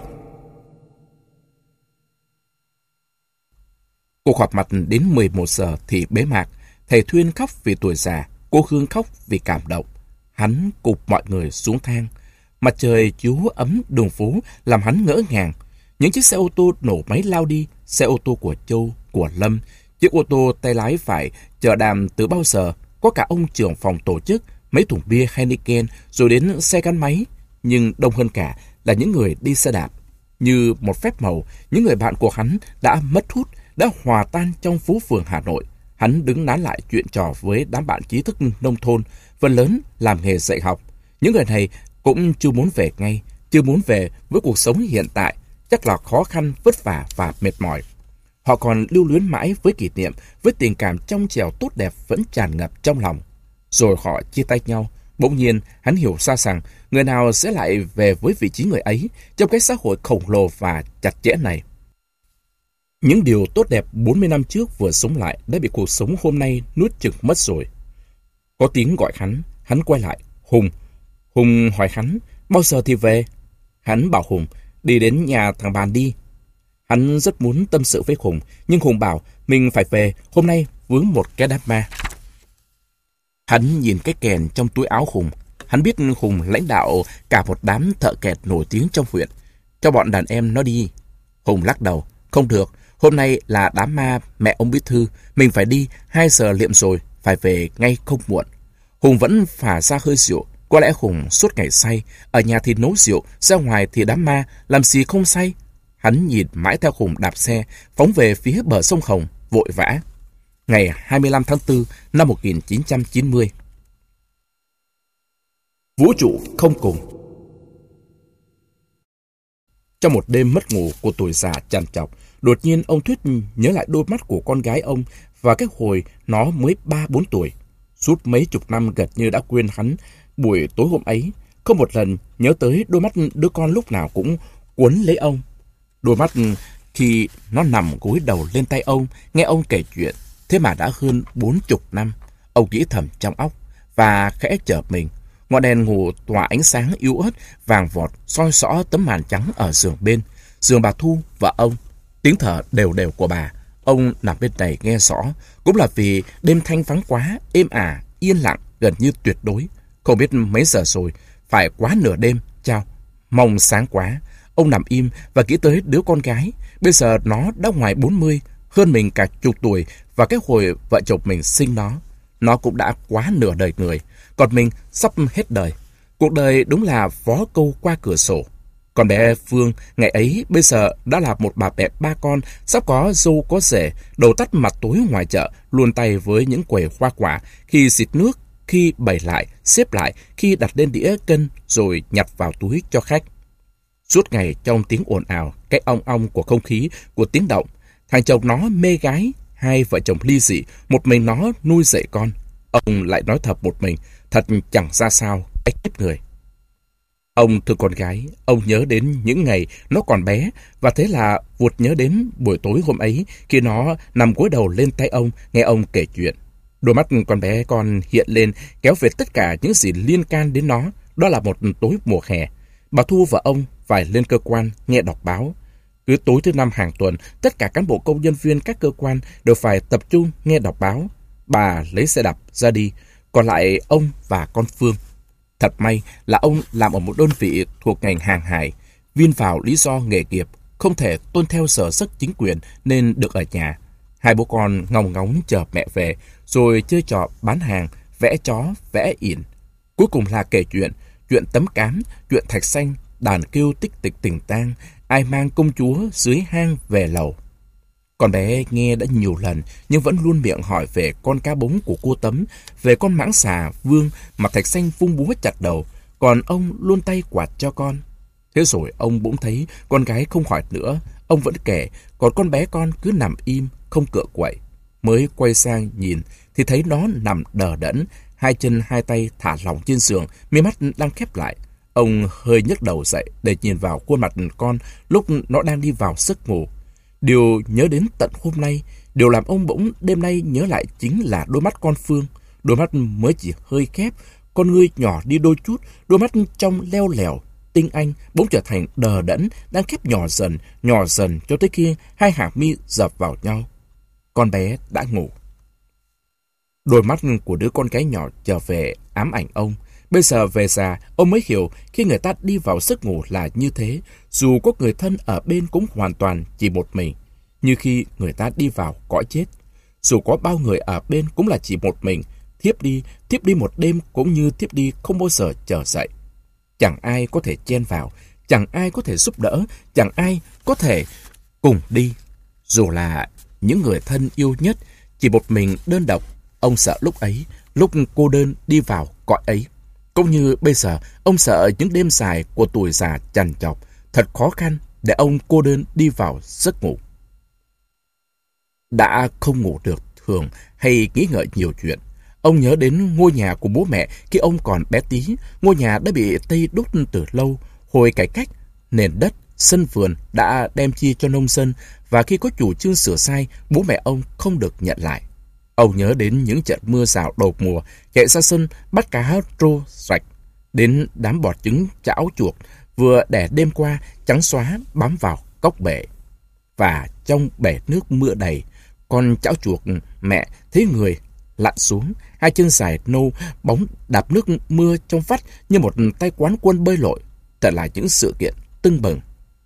[SPEAKER 1] Cuộc họp mặt đến mười một giờ thì bế mạc. Thầy Thuyên khóc vì tuổi già, cô Hương khóc vì cảm động. Hắn cụp mọi người xuống thang. Mặt trời chiếu ấm đường phố làm hắn ngỡ ngàng. Những chiếc xe ô tô nổ máy lao đi, xe ô tô của Châu, của Lâm, chiếc ô tô tay lái phải chờ đàm từ bao giờ, có cả ông trưởng phòng tổ chức, mấy thùng bia Heineken, rồi đến xe gắn máy. Nhưng đông hơn cả là những người đi xe đạp. Như một phép màu, những người bạn của hắn đã mất hút, đã hòa tan trong phố phường Hà Nội. Hắn đứng nán lại chuyện trò với đám bạn trí thức nông thôn, phần lớn làm nghề dạy học. Những người này cũng chưa muốn về ngay, chưa muốn về với cuộc sống hiện tại, chắc là khó khăn, vất vả và mệt mỏi. Họ còn lưu luyến mãi với kỷ niệm, với tình cảm trong trẻo tốt đẹp vẫn tràn ngập trong lòng. Rồi họ chia tay nhau. Bỗng nhiên, hắn hiểu ra rằng người nào sẽ lại về với vị trí người ấy trong cái xã hội khổng lồ và chặt chẽ này. Những điều tốt đẹp bốn mươi năm trước vừa sống lại đã bị cuộc sống hôm nay nuốt chửng mất rồi. Có tiếng gọi hắn, hắn quay lại. Hùng. Hùng hỏi hắn, bao giờ thì về? Hắn bảo Hùng, đi đến nhà thằng Bàn đi. Hắn rất muốn tâm sự với Hùng, nhưng Hùng bảo mình phải về, hôm nay vướng một cái đám ma. Hắn nhìn cái kèn trong túi áo Hùng. Hắn biết Hùng lãnh đạo cả một đám thợ kẹt nổi tiếng trong huyện. Cho bọn đàn em nó đi. Hùng lắc đầu, không được, hôm nay là đám ma mẹ ông bí thư, mình phải đi, hai giờ liệm rồi, phải về ngay không muộn. Hùng vẫn phả ra hơi rượu, có lẽ Hùng suốt ngày say, ở nhà thì nấu rượu, ra ngoài thì đám ma, làm gì không say. Hắn nhìn mãi theo Hùng đạp xe, phóng về phía bờ sông Hồng, vội vã. Ngày hai mươi lăm tháng tư năm một nghìn chín trăm chín mươi. Vũ trụ không cùng. Trong một đêm mất ngủ của tuổi già trằn trọc, đột nhiên ông Thuyết nhớ lại đôi mắt của con gái ông và cái hồi nó mới ba bốn tuổi. Suốt mấy chục năm gần như đã quên hắn buổi tối hôm ấy, không một lần nhớ tới đôi mắt đứa con lúc nào cũng cuốn lấy ông. Đôi mắt khi nó nằm gối đầu lên tay ông, nghe ông kể chuyện. Thế mà đã hơn bốn chục năm, ông nghĩ thầm trong óc và khẽ chợp mình. Ngọn đèn ngủ tỏa ánh sáng yếu ớt, vàng vọt, soi rõ tấm màn trắng ở giường bên. Giường bà Thu và ông, tiếng thở đều đều của bà. Ông nằm bên này nghe rõ, cũng là vì đêm thanh vắng quá, êm ả, yên lặng, gần như tuyệt đối. Không biết mấy giờ rồi, phải quá nửa đêm, chao, mong sáng quá. Ông nằm im và nghĩ tới đứa con gái. Bây giờ nó đã ngoài bốn mươi, hơn mình cả chục tuổi, và cái hồi vợ chồng mình sinh nó. Nó cũng đã quá nửa đời người, còn mình sắp hết đời. Cuộc đời đúng là vó câu qua cửa sổ. Còn bé Phương, ngày ấy bây giờ đã là một bà mẹ ba con, sắp có dâu có rể, đầu tắt mặt tối ngoài chợ, luồn tay với những quầy hoa quả, khi xịt nước, khi bày lại, xếp lại, khi đặt lên đĩa cân, rồi nhặt vào túi cho khách. Suốt ngày trong tiếng ồn ào, cái ong ong của không khí, của tiếng động, thằng chồng nó mê gái, hai vợ chồng ly dị, một mình nó nuôi dạy con. Ông lại nói thật một mình, thật chẳng ra sao, cái kiếp người. Ông thương con gái, ông nhớ đến những ngày nó còn bé, và thế là vụt nhớ đến buổi tối hôm ấy khi nó nằm gối đầu lên tay ông, nghe ông kể chuyện. Đôi mắt con bé con hiện lên, kéo về tất cả những gì liên can đến nó. Đó là một tối mùa hè. Bà Thu và ông phải lên cơ quan nghe đọc báo. Cứ tối thứ năm hàng tuần, tất cả cán bộ công nhân viên các cơ quan đều phải tập trung nghe đọc báo. Bà lấy xe đạp ra đi, còn lại ông và con Phương. Thật may là ông làm ở một đơn vị thuộc ngành hàng hải, viên vào lý do nghề nghiệp, không thể tuân theo sở giấc chính quyền nên được ở nhà. Hai bố con ngóng ngóng chờ mẹ về, rồi chơi trò bán hàng, vẽ chó, vẽ ỉn. Cuối cùng là kể chuyện, chuyện tấm cám, chuyện thạch xanh, đàn kêu tích tịch tình tang, ai mang công chúa dưới hang về lầu. Con bé nghe đã nhiều lần nhưng vẫn luôn miệng hỏi về con cá bống của cô Tấm, về con mãng xà Vương mà thạch xanh vung búa chặt đầu, còn ông luôn tay quạt cho con. Thế rồi ông bỗng thấy con gái không hỏi nữa, ông vẫn kể, còn con bé con cứ nằm im, không cựa quậy. Mới quay sang nhìn thì thấy nó nằm đờ đẫn, hai chân hai tay thả lỏng trên giường, mi mắt đang khép lại. Ông hơi nhấc đầu dậy để nhìn vào khuôn mặt con lúc nó đang đi vào giấc ngủ. Điều nhớ đến tận hôm nay, điều làm ông bỗng đêm nay nhớ lại chính là đôi mắt con Phương. đôi mắt mới chỉ hơi khép, con ngươi nhỏ đi đôi chút, đôi mắt trong leo lẻo, tinh anh bỗng trở thành đờ đẫn, đang khép nhỏ dần, nhỏ dần cho tới khi hai hàng mi dập vào nhau. Con bé đã ngủ. Đôi mắt của đứa con gái nhỏ trở về ám ảnh ông. Bây giờ về già, ông mới hiểu khi người ta đi vào giấc ngủ là như thế, dù có người thân ở bên cũng hoàn toàn chỉ một mình, như khi người ta đi vào cõi chết. Dù có bao người ở bên cũng là chỉ một mình, thiếp đi, thiếp đi một đêm cũng như thiếp đi không bao giờ trở dậy. Chẳng ai có thể chen vào, chẳng ai có thể giúp đỡ, chẳng ai có thể cùng đi. Dù là những người thân yêu nhất, chỉ một mình đơn độc, ông sợ lúc ấy, lúc cô đơn đi vào cõi ấy. Cũng như bây giờ, ông sợ những đêm dài của tuổi già chằn chọc, thật khó khăn để ông cô đơn đi vào giấc ngủ. Đã không ngủ được thường hay nghĩ ngợi nhiều chuyện. Ông nhớ đến ngôi nhà của bố mẹ khi ông còn bé tí. Ngôi nhà đã bị Tây đốt từ lâu. Hồi cải cách, nền đất, sân vườn đã đem chia cho nông dân, và khi có chủ trương sửa sai, bố mẹ ông không được nhận lại. Ông nhớ đến những trận mưa rào đầu mùa, chạy ra sân bắt cá rô rạch, đến đám bò trứng chảo chuột vừa đẻ đêm qua trắng xóa bám vào cốc bể. Và trong bể nước mưa đầy, con chảo chuột mẹ thấy người lặn xuống, hai chân dài nâu bóng đạp nước mưa trong vắt như một tay quán quân bơi lội. Thật là những sự kiện tưng bừng.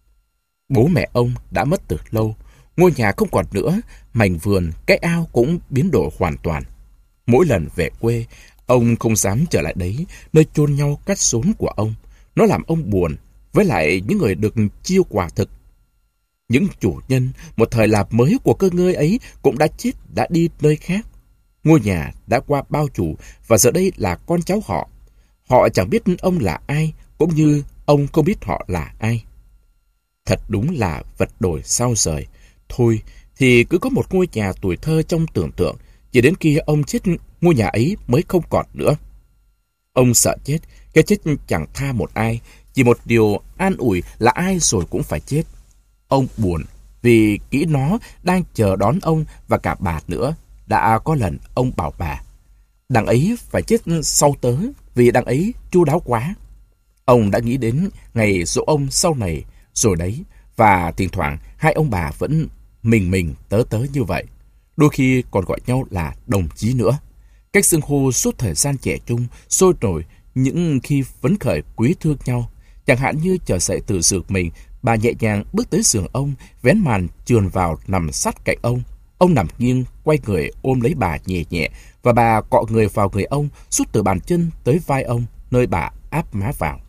[SPEAKER 1] Bố mẹ ông đã mất từ lâu, ngôi nhà không còn nữa, mảnh vườn, cái ao cũng biến đổi hoàn toàn. Mỗi lần về quê, ông không dám trở lại đấy, nơi chôn nhau cắt rốn của ông. Nó làm ông buồn, với lại những người được chiêu quả thực. Những chủ nhân một thời làm mới của cơ ngơi ấy cũng đã chết, đã đi nơi khác. Ngôi nhà đã qua bao chủ, và giờ đây là con cháu họ. Họ chẳng biết ông là ai, cũng như ông không biết họ là ai. Thật đúng là vật đổi sao rời. Thôi thì cứ có một ngôi nhà tuổi thơ trong tưởng tượng, chỉ đến khi ông chết ngôi nhà ấy mới không còn nữa. Ông sợ chết, cái chết chẳng tha một ai, chỉ một điều an ủi là ai rồi cũng phải chết. Ông buồn vì nghĩ nó đang chờ đón ông và cả bà nữa. Đã có lần ông bảo bà, đằng ấy phải chết sau tớ, vì đằng ấy chu đáo quá. Ông đã nghĩ đến ngày giỗ ông sau này rồi đấy, và thỉnh thoảng hai ông bà vẫn mình mình tớ tớ như vậy. Đôi khi còn gọi nhau là đồng chí nữa. Cách xưng hô suốt thời gian trẻ trung, sôi nổi, những khi phấn khởi quý thương nhau. Chẳng hạn như trở dậy từ giường mình, bà nhẹ nhàng bước tới giường ông, vén màn trườn vào nằm sát cạnh ông. Ông nằm nghiêng, quay người ôm lấy bà nhẹ nhẹ, và bà cọ người vào người ông, suốt từ bàn chân tới vai ông, nơi bà áp má vào.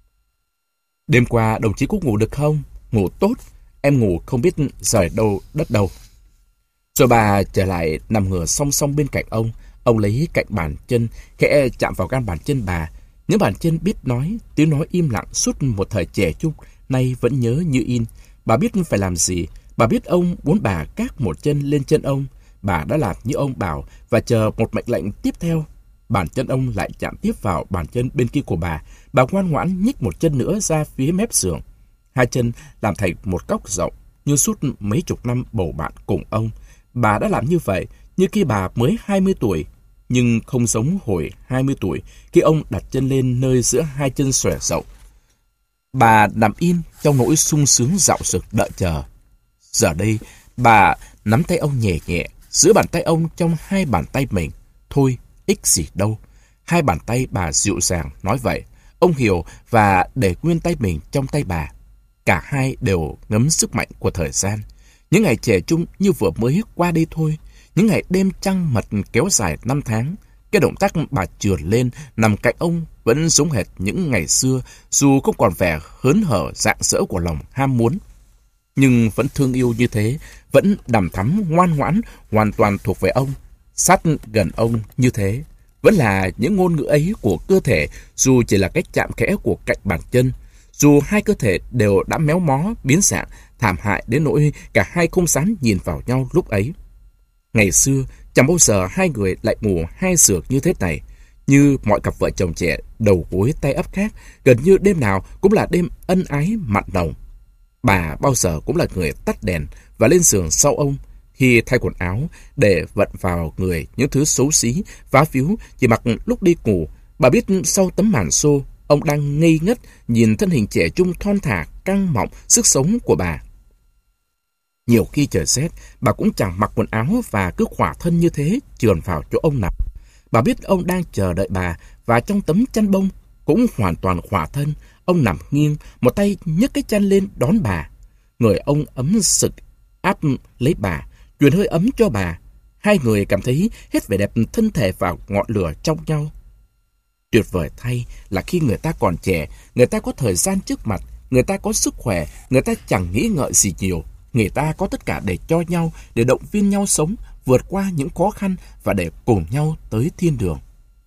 [SPEAKER 1] Đêm qua đồng chí có ngủ được không? Ngủ tốt, em ngủ không biết rời đâu đất đâu. Rồi bà trở lại nằm ngửa song song bên cạnh ông. Ông lấy cạnh bàn chân, khẽ chạm vào gan bàn chân bà. Những bàn chân biết nói, tiếng nói im lặng suốt một thời trẻ trung, nay vẫn nhớ như in. Bà biết phải làm gì. Bà biết ông muốn bà các một chân lên chân ông. Bà đã làm như ông bảo và chờ một mệnh lệnh tiếp theo. Bàn chân ông lại chạm tiếp vào bàn chân bên kia của bà. Bà ngoan ngoãn nhích một chân nữa ra phía mép giường. Hai chân làm thành một góc rộng như suốt mấy chục năm bầu bạn cùng ông. Bà đã làm như vậy như khi bà mới hai mươi tuổi, nhưng không giống hồi hai mươi tuổi khi ông đặt chân lên nơi giữa hai chân xòe rộng. Bà nằm im trong nỗi sung sướng dạo dực đợi chờ. Giờ đây, bà nắm tay ông nhẹ nhẹ, giữ bàn tay ông trong hai bàn tay mình. Thôi, ích gì đâu. Hai bàn tay bà dịu dàng nói vậy. Ông hiểu và để nguyên tay mình trong tay bà. Cả hai đều ngấm sức mạnh của thời gian. Những ngày trẻ trung như vừa mới qua đi thôi. Những ngày đêm trăng mật kéo dài năm tháng. Cái động tác bà trườn lên nằm cạnh ông vẫn giống hệt những ngày xưa, dù không còn vẻ hớn hở rạng rỡ của lòng ham muốn. Nhưng vẫn thương yêu như thế, vẫn đằm thắm ngoan ngoãn, hoàn toàn thuộc về ông, sát gần ông như thế. Vẫn là những ngôn ngữ ấy của cơ thể, dù chỉ là cách chạm khẽ của cạnh bàn chân. Dù hai cơ thể đều đã méo mó, biến dạng, thảm hại đến nỗi cả hai không dám nhìn vào nhau lúc ấy. Ngày xưa, chẳng bao giờ hai người lại ngủ hai giường như thế này. Như mọi cặp vợ chồng trẻ đầu gối tay ấp khác, gần như đêm nào cũng là đêm ân ái mặn nồng. Bà bao giờ cũng là người tắt đèn và lên giường sau ông. Khi thay quần áo để vận vào người những thứ xấu xí, vá víu chỉ mặc lúc đi ngủ, bà biết sau tấm màn xô, ông đang ngây ngất nhìn thân hình trẻ trung thon thả, căng mọng, sức sống của bà. Nhiều khi trời rét, bà cũng chẳng mặc quần áo và cứ khỏa thân như thế trườn vào chỗ ông nằm. Bà biết ông đang chờ đợi bà, và trong tấm chăn bông cũng hoàn toàn khỏa thân, ông nằm nghiêng, một tay nhấc cái chăn lên đón bà. Người ông ấm sực áp lấy bà, truyền hơi ấm cho bà. Hai người cảm thấy hết vẻ đẹp thân thể và ngọn lửa trong nhau. Tuyệt vời thay là khi người ta còn trẻ, người ta có thời gian trước mặt, người ta có sức khỏe, người ta chẳng nghĩ ngợi gì nhiều. Người ta có tất cả để cho nhau, để động viên nhau sống, vượt qua những khó khăn và để cùng nhau tới thiên đường.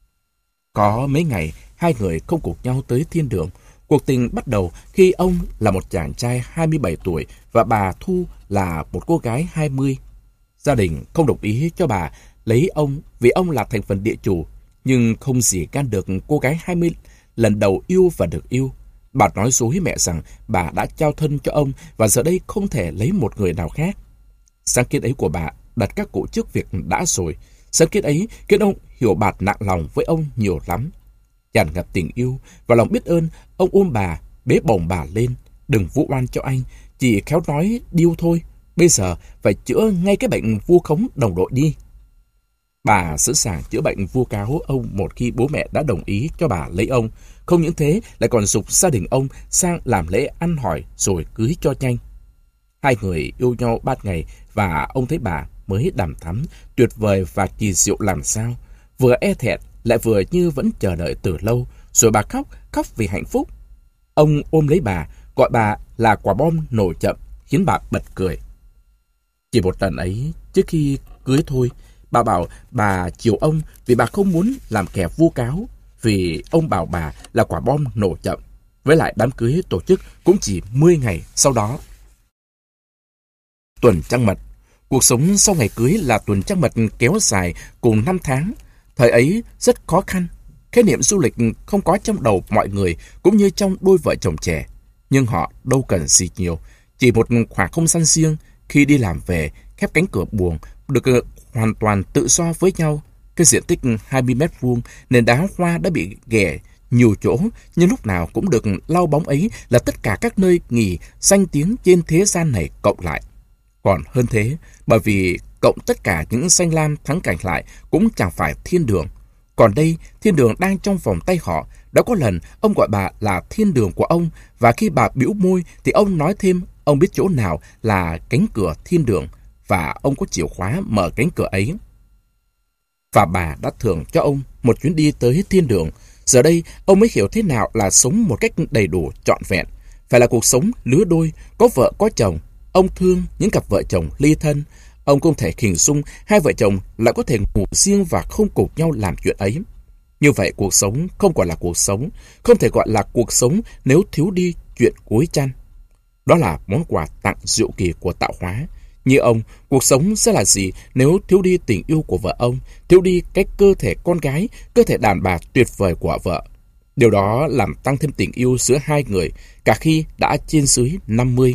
[SPEAKER 1] Có mấy ngày, hai người không cùng nhau tới thiên đường. Cuộc tình bắt đầu khi ông là một chàng trai hai mươi bảy tuổi và bà Thu là một cô gái hai mươi. Gia đình không đồng ý cho bà lấy ông vì ông là thành phần địa chủ, nhưng không gì can được cô gái hai mươi lần đầu yêu và được yêu. Bà nói dối mẹ rằng bà đã trao thân cho ông và giờ đây không thể lấy một người nào khác. Sáng kiến ấy của bà đặt các cụ trước việc đã rồi. Sáng kiến ấy khiến ông hiểu bà nặng lòng với ông nhiều lắm. Tràn ngập tình yêu và lòng biết ơn, ông ôm bà, bế bổng bà lên. Đừng vu oan cho anh, chỉ khéo nói điêu thôi. Bây giờ phải chữa ngay cái bệnh vu khống đồng đội đi. Bà sẵn sàng chữa bệnh vu cáo ông một khi bố mẹ đã đồng ý cho bà lấy ông. Không những thế, lại còn giục gia đình ông sang làm lễ ăn hỏi rồi cưới cho nhanh. Hai người yêu nhau ba ngày và ông thấy bà mới đằm thắm, tuyệt vời và kỳ diệu làm sao. Vừa e thẹn, lại vừa như vẫn chờ đợi từ lâu. Rồi bà khóc, khóc vì hạnh phúc. Ông ôm lấy bà, gọi bà là quả bom nổ chậm, khiến bà bật cười. Chỉ một lần ấy, trước khi cưới thôi, bà bảo bà chiều ông vì bà không muốn làm kẻ vu cáo, vì ông bảo bà là quả bom nổ chậm. Với lại đám cưới tổ chức cũng chỉ mười ngày sau đó. Tuần trăng mật. Cuộc sống sau ngày cưới là tuần trăng mật kéo dài cùng năm tháng. Thời ấy rất khó khăn. Khái niệm du lịch không có trong đầu mọi người cũng như trong đôi vợ chồng trẻ. Nhưng họ đâu cần gì nhiều. Chỉ một khoảng không gian riêng, khi đi làm về, khép cánh cửa buồng, được hoàn toàn tự do với nhau. Cái diện tích hai mươi mét vuông, nền đá hoa đã bị ghẻ nhiều chỗ, nhưng lúc nào cũng được lau bóng ấy là tất cả các nơi nghỉ danh tiếng trên thế gian này cộng lại. Còn hơn thế, bởi vì cộng tất cả những danh lam thắng cảnh lại cũng chẳng phải thiên đường. Còn đây, thiên đường đang trong vòng tay họ. Đã có lần ông gọi bà là thiên đường của ông, và khi bà bĩu môi thì ông nói thêm ông biết chỗ nào là cánh cửa thiên đường, và ông có chìa khóa mở cánh cửa ấy. Và bà đã thưởng cho ông một chuyến đi tới thiên đường. Giờ đây, ông mới hiểu thế nào là sống một cách đầy đủ, trọn vẹn. Phải là cuộc sống lứa đôi, có vợ có chồng. Ông thương những cặp vợ chồng ly thân. Ông không thể hình dung hai vợ chồng lại có thể ngủ riêng và không cùng nhau làm chuyện ấy. Như vậy cuộc sống không còn là cuộc sống, không thể gọi là cuộc sống nếu thiếu đi chuyện gối chăn. Đó là món quà tặng diệu kỳ của tạo hóa. Như ông, cuộc sống sẽ là gì nếu thiếu đi tình yêu của vợ ông, thiếu đi cái cơ thể con gái, cơ thể đàn bà tuyệt vời của vợ. Điều đó làm tăng thêm tình yêu giữa hai người, cả khi đã trên dưới năm mươi.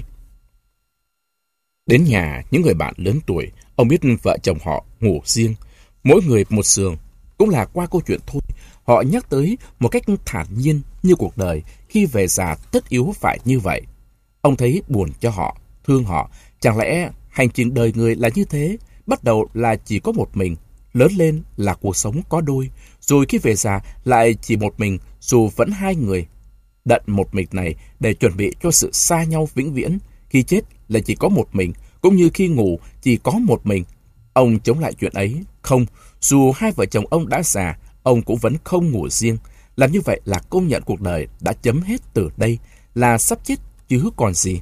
[SPEAKER 1] Đến nhà những người bạn lớn tuổi, ông biết vợ chồng họ ngủ riêng, mỗi người một giường. Cũng là qua câu chuyện thôi, họ nhắc tới một cách thản nhiên như cuộc đời khi về già tất yếu phải như vậy. Ông thấy buồn cho họ, thương họ. Chẳng lẽ hành trình đời người là như thế? Bắt đầu là chỉ có một mình, lớn lên là cuộc sống có đôi, rồi khi về già lại chỉ một mình, dù vẫn hai người. Đận một mình này để chuẩn bị cho sự xa nhau vĩnh viễn. Khi chết là chỉ có một mình, cũng như khi ngủ chỉ có một mình. Ông chống lại chuyện ấy. Không, dù hai vợ chồng ông đã già, ông cũng vẫn không ngủ riêng. Làm như vậy là công nhận cuộc đời đã chấm hết từ đây, là sắp chết chứ còn gì.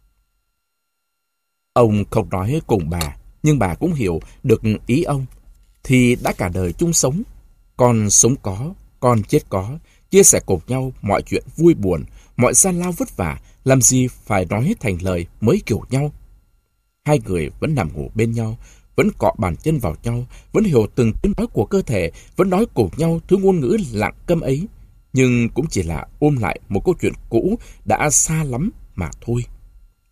[SPEAKER 1] Ông không nói cùng bà, nhưng bà cũng hiểu được ý ông. Thì đã cả đời chung sống, con sống có, con chết có, chia sẻ cùng nhau mọi chuyện vui buồn, mọi gian lao vất vả, làm gì phải nói thành lời mới kiểu nhau. Hai người vẫn nằm ngủ bên nhau, vẫn cọ bàn chân vào nhau, vẫn hiểu từng tiếng nói của cơ thể, vẫn nói cùng nhau thứ ngôn ngữ lặng câm ấy. Nhưng cũng chỉ là ôm lại một câu chuyện cũ đã xa lắm mà thôi.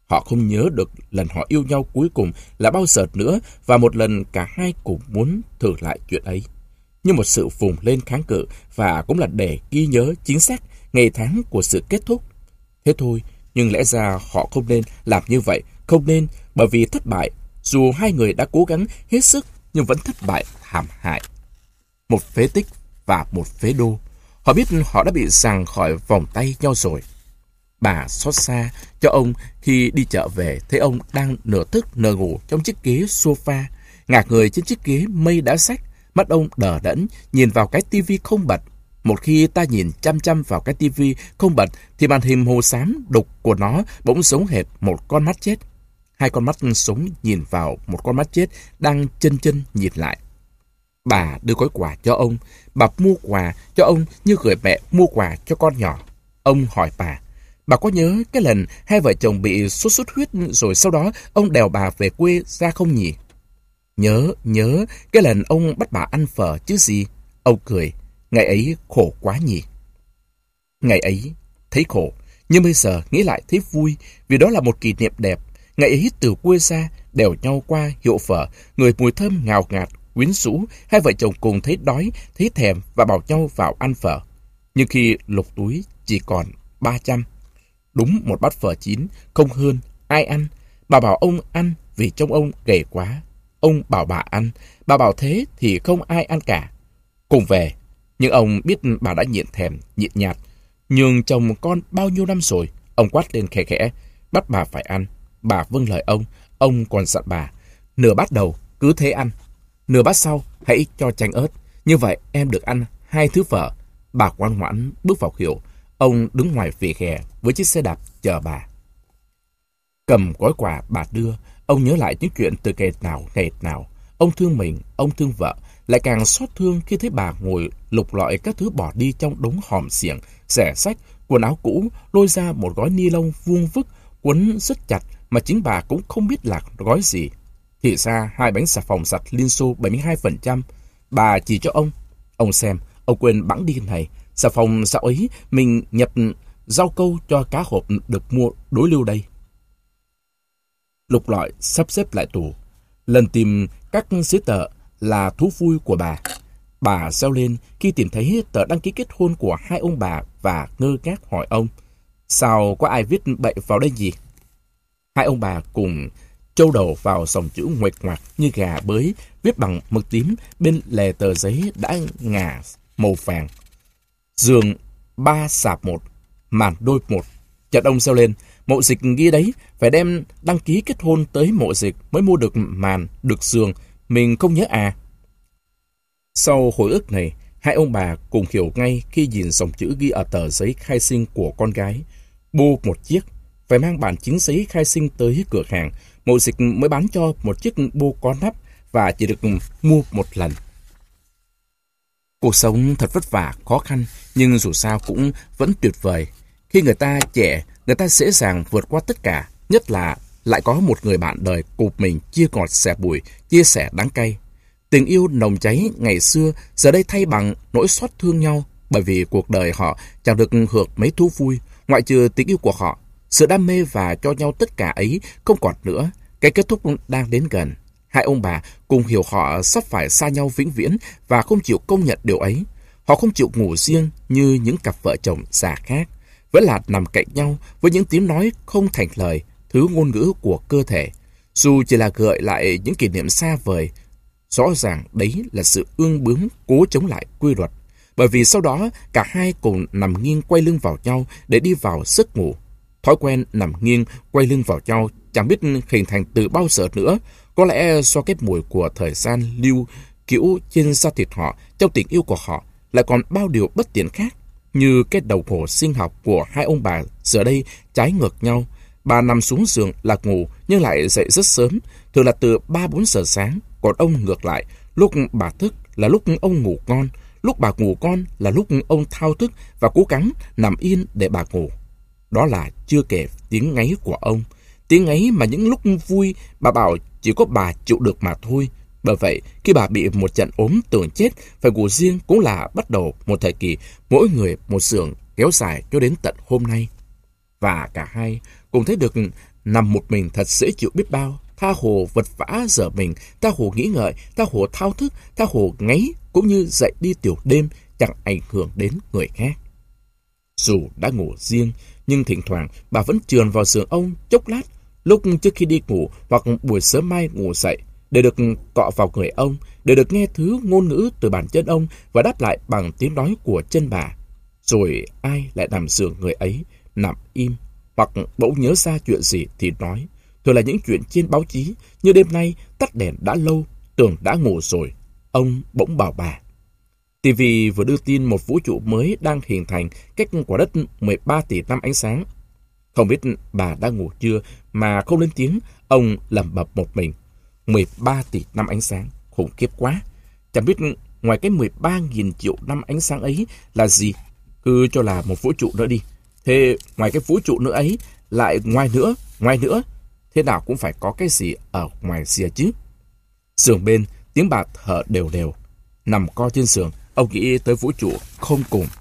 [SPEAKER 1] Họ không nhớ được lần họ yêu nhau cuối cùng là bao giờ nữa, và một lần cả hai cùng muốn thử lại chuyện ấy. Như một sự vùng lên kháng cự, và cũng là để ghi nhớ chính xác ngày tháng của sự kết thúc. Thế thôi, nhưng lẽ ra họ không nên làm như vậy, không nên, bởi vì thất bại, dù hai người đã cố gắng hết sức nhưng vẫn thất bại thảm hại. Một phế tích và một phế đô. Họ biết họ đã bị giằng khỏi vòng tay nhau rồi. Bà xót xa cho ông khi đi chợ về, thấy ông đang nửa thức nửa ngủ trong chiếc ghế sofa, ngả người trên chiếc ghế mây đá sách. Mắt ông đờ đẫn nhìn vào cái tivi không bật. Một khi ta nhìn chăm chăm vào cái tivi không bật thì màn hình màu xám đục của nó bỗng giống hệt một con mắt chết. Hai con mắt sống nhìn vào một con mắt chết đang chân chân nhìn lại. Bà đưa gói quà cho ông. Bà mua quà cho ông như người mẹ mua quà cho con nhỏ. Ông hỏi bà, bà có nhớ cái lần hai vợ chồng bị sốt xuất huyết rồi sau đó ông đèo bà về quê ra không nhỉ? Nhớ, nhớ, cái lần ông bắt bà ăn phở chứ gì. Ông cười, ngày ấy khổ quá nhỉ. Ngày ấy thấy khổ, nhưng bây giờ nghĩ lại thấy vui, vì đó là một kỷ niệm đẹp. Ngày ấy từ quê xa, đèo nhau qua hiệu phở, người mùi thơm ngào ngạt, quyến rũ, hai vợ chồng cùng thấy đói, thấy thèm và bảo nhau vào ăn phở. Nhưng khi lục túi chỉ còn ba trăm, đúng một bát phở chín, không hơn, ai ăn? Bà bảo ông ăn vì trông ông gầy quá. Ông bảo bà ăn, bà bảo thế thì không ai ăn cả. Cùng về, nhưng ông biết bà đã nhịn thèm, nhịn nhạt. Nhường chồng con bao nhiêu năm rồi, ông quát lên khẽ khẽ, bắt bà phải ăn. Bà vâng lời ông, ông còn dặn bà, nửa bát đầu cứ thế ăn, nửa bát sau hãy cho chanh ớt, như vậy em được ăn hai thứ phở. Bà ngoan ngoãn bước vào hiệu, ông đứng ngoài vỉa hè với chiếc xe đạp chờ bà. Cầm gói quà bà đưa, ông nhớ lại những chuyện từ ngày nào ngày nào. Ông thương mình, ông thương vợ, lại càng xót thương khi thấy bà ngồi lục lọi các thứ bỏ đi trong đống hòm xiềng, xẻ sách, quần áo cũ, lôi ra một gói ni lông vuông vức, quấn rất chặt mà chính bà cũng không biết là gói gì. Thì ra hai bánh xà phòng giặt Liên Xô bảy mươi hai phần trăm. Bà chỉ cho ông. Ông xem, ông quên bẵng đi này. Xà phòng dạo ấy mình nhập rau câu cho cá hộp được mua đối lưu đây. Lục lọi sắp xếp lại tủ. Lần tìm các giấy tờ là thú vui của bà. Bà reo lên khi tìm thấy tờ đăng ký kết hôn của hai ông bà và ngơ ngác hỏi ông, sao có ai viết bậy vào đây gì? Hai ông bà cùng trâu đầu vào dòng chữ nguệch ngoạc như gà bới, viết bằng mực tím bên lề tờ giấy đã ngả màu vàng. Giường ba sạp một, màn đôi một. Chợt ông reo lên, mộ dịch ghi đấy, phải đem đăng ký kết hôn tới mộ dịch mới mua được màn, được giường, mình không nhớ à. Sau hồi ức này, hai ông bà cùng hiểu ngay khi nhìn dòng chữ ghi ở tờ giấy khai sinh của con gái. Bô một chiếc, phải mang bản chính giấy khai sinh tới cửa hàng, mộ dịch mới bán cho một chiếc bô có nắp và chỉ được mua một lần. Cuộc sống thật vất vả, khó khăn, nhưng dù sao cũng vẫn tuyệt vời. Khi người ta trẻ, người ta dễ dàng vượt qua tất cả, nhất là lại có một người bạn đời cùng mình chia ngọt sẻ bùi, chia sẻ đắng cay. Tình yêu nồng cháy ngày xưa giờ đây thay bằng nỗi xót thương nhau, bởi vì cuộc đời họ chẳng được hưởng mấy thú vui, ngoại trừ tình yêu của họ. Sự đam mê và cho nhau tất cả ấy không còn nữa, cái kết thúc đang đến gần. Hai ông bà cùng hiểu họ sắp phải xa nhau vĩnh viễn và không chịu công nhận điều ấy. Họ không chịu ngủ riêng như những cặp vợ chồng già khác, vẫn là nằm cạnh nhau với những tiếng nói không thành lời, thứ ngôn ngữ của cơ thể. Dù chỉ là gợi lại những kỷ niệm xa vời, rõ ràng đấy là sự ương bướng cố chống lại quy luật. Bởi vì sau đó cả hai cùng nằm nghiêng quay lưng vào nhau để đi vào giấc ngủ. Thói quen nằm nghiêng quay lưng vào nhau chẳng biết hình thành từ bao giờ nữa. Có lẽ do cái mùi của thời gian lưu cữu trên da thịt họ, trong tình yêu của họ lại còn bao điều bất tiện khác. Như cái đồng hồ sinh học của hai ông bà giờ đây trái ngược nhau. Bà nằm xuống giường là ngủ nhưng lại dậy rất sớm, thường là từ ba bốn giờ sáng. Còn ông ngược lại, lúc bà thức là lúc ông ngủ ngon, lúc bà ngủ ngon là lúc ông thao thức và cố gắng nằm yên để bà ngủ. Đó là chưa kể tiếng ngáy của ông. Tiếng ngáy mà những lúc vui bà bảo chỉ có bà chịu được mà thôi. Bởi vậy, khi bà bị một trận ốm tưởng chết, phải ngủ riêng cũng là bắt đầu một thời kỳ mỗi người một giường kéo dài cho đến tận hôm nay. Và cả hai cùng thấy được Nằm một mình thật dễ chịu biết bao, tha hồ vật vã dở mình, tha hồ nghĩ ngợi, tha hồ thao thức, tha hồ ngáy, cũng như dậy đi tiểu đêm chẳng ảnh hưởng đến người khác. Dù đã ngủ riêng, nhưng thỉnh thoảng bà vẫn trườn vào giường ông chốc lát, lúc trước khi đi ngủ hoặc buổi sớm mai ngủ dậy, để được cọ vào người ông, để được nghe thứ ngôn ngữ từ bàn chân ông và đáp lại bằng tiếng nói của chân bà. Rồi ai lại nằm giường người ấy, nằm im, hoặc bỗng nhớ ra chuyện gì thì nói. Thường là những chuyện trên báo chí, như đêm nay tắt đèn đã lâu, tưởng đã ngủ rồi. Ông bỗng bảo bà. ti vi vừa đưa tin một vũ trụ mới đang hình thành cách quả đất mười ba tỷ năm ánh sáng. Không biết bà đã ngủ chưa mà không lên tiếng, ông lẩm bẩm một mình. mười ba tỷ năm ánh sáng, khủng khiếp quá. Chẳng biết ngoài cái mười ba nghìn triệu năm ánh sáng ấy là gì, cứ cho là một vũ trụ nữa đi. Thế ngoài cái vũ trụ nữa ấy, lại ngoài nữa, ngoài nữa, thế nào cũng phải có cái gì ở ngoài rìa chứ. Giường bên, tiếng bà thở đều đều. Nằm co trên giường, ông nghĩ tới vũ trụ không cùng.